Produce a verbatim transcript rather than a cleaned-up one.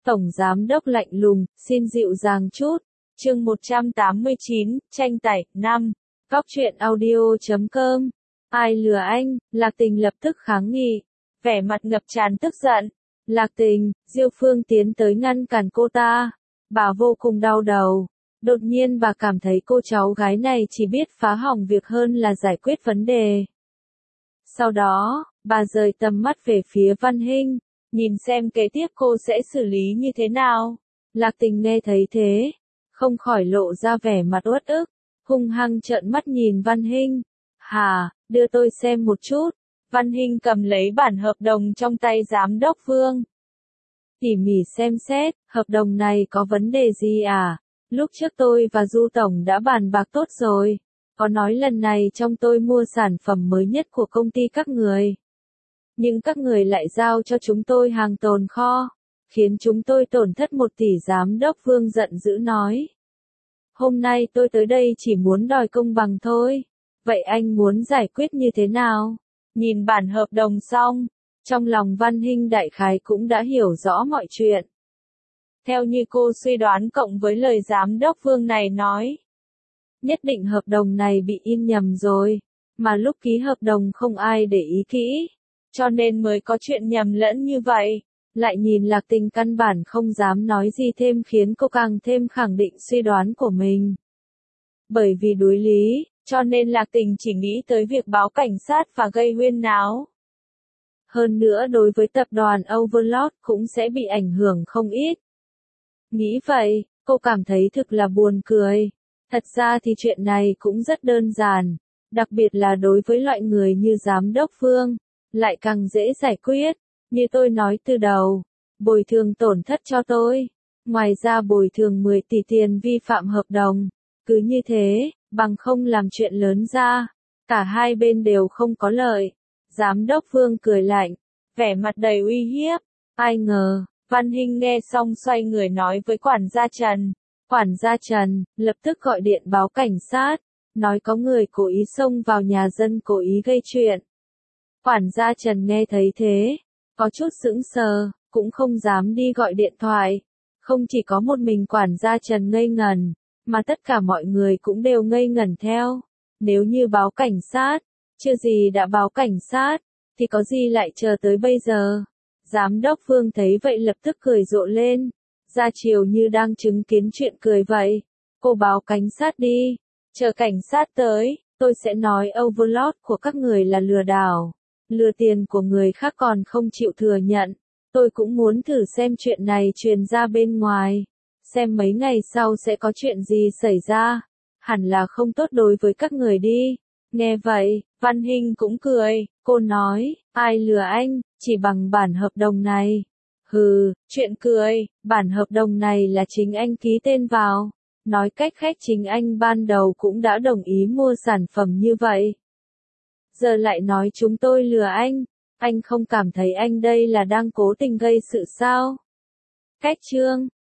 Tổng giám đốc lạnh lùng, xin dịu dàng chút. Chương một trăm tám mươi chín, tranh tải, năm. Góc truyện audio chấm com. Ai lừa anh? Lạc Tình lập tức kháng nghị. Vẻ mặt ngập tràn tức giận. Lạc Tình, Diêu Phương tiến tới ngăn cản cô ta. Bà vô cùng đau đầu. Đột nhiên bà cảm thấy cô cháu gái này chỉ biết phá hỏng việc hơn là giải quyết vấn đề. Sau đó, bà rời tầm mắt về phía Văn Hinh, nhìn xem kế tiếp cô sẽ xử lý như thế nào. Lạc Tình nghe thấy thế, không khỏi lộ ra vẻ mặt uất ức, hung hăng trợn mắt nhìn Văn Hinh. Hà, đưa tôi xem một chút. Văn Hinh cầm lấy bản hợp đồng trong tay giám đốc Vương. Tỉ mỉ xem xét, hợp đồng này có vấn đề gì à? Lúc trước tôi và Du Tổng đã bàn bạc tốt rồi. Có nói lần này trong tôi mua sản phẩm mới nhất của công ty các người. Nhưng các người lại giao cho chúng tôi hàng tồn kho, khiến chúng tôi tổn thất một tỷ. Giám đốc Vương giận dữ nói. Hôm nay tôi tới đây chỉ muốn đòi công bằng thôi. Vậy anh muốn giải quyết như thế nào? Nhìn bản hợp đồng xong, trong lòng Văn Hinh đại khái cũng đã hiểu rõ mọi chuyện. Theo như cô suy đoán cộng với lời giám đốc Vương này nói, nhất định hợp đồng này bị in nhầm rồi, mà lúc ký hợp đồng không ai để ý kỹ, cho nên mới có chuyện nhầm lẫn như vậy. Lại nhìn Lạc Tình căn bản không dám nói gì thêm khiến cô càng thêm khẳng định suy đoán của mình. Bởi vì đối lý, cho nên Lạc Tình chỉ nghĩ tới việc báo cảnh sát và gây huyên náo. Hơn nữa đối với tập đoàn Overlord cũng sẽ bị ảnh hưởng không ít. Nghĩ vậy, cô cảm thấy thực là buồn cười. Thật ra thì chuyện này cũng rất đơn giản, đặc biệt là đối với loại người như giám đốc Vương, lại càng dễ giải quyết. Như tôi nói từ đầu, bồi thường tổn thất cho tôi, ngoài ra bồi thường mười tỷ tiền vi phạm hợp đồng. Cứ như thế, bằng không làm chuyện lớn ra, cả hai bên đều không có lợi. Giám đốc Vương cười lạnh, vẻ mặt đầy uy hiếp. Ai ngờ, Văn Hinh nghe xong xoay người nói với quản gia Trần. Quản gia Trần, lập tức gọi điện báo cảnh sát, nói có người cố ý xông vào nhà dân cố ý gây chuyện. Quản gia Trần nghe thấy thế, có chút sững sờ, cũng không dám đi gọi điện thoại. Không chỉ có một mình quản gia Trần ngây ngẩn, mà tất cả mọi người cũng đều ngây ngẩn theo. Nếu như báo cảnh sát, chưa gì đã báo cảnh sát, thì có gì lại chờ tới bây giờ. Giám đốc Vương thấy vậy lập tức cười rộ lên, ra chiều như đang chứng kiến chuyện cười vậy. Cô báo cảnh sát đi, chờ cảnh sát tới, tôi sẽ nói Overlord của các người là lừa đảo, lừa tiền của người khác còn không chịu thừa nhận. Tôi cũng muốn thử xem chuyện này truyền ra bên ngoài, xem mấy ngày sau sẽ có chuyện gì xảy ra. Hẳn là không tốt đối với các người đi. Nghe vậy, Văn Hinh cũng cười, cô nói, ai lừa anh, chỉ bằng bản hợp đồng này. Hừ, chuyện cười, bản hợp đồng này là chính anh ký tên vào. Nói cách khác chính anh ban đầu cũng đã đồng ý mua sản phẩm như vậy. Giờ lại nói chúng tôi lừa anh, anh không cảm thấy anh đây là đang cố tình gây sự sao? Cách chương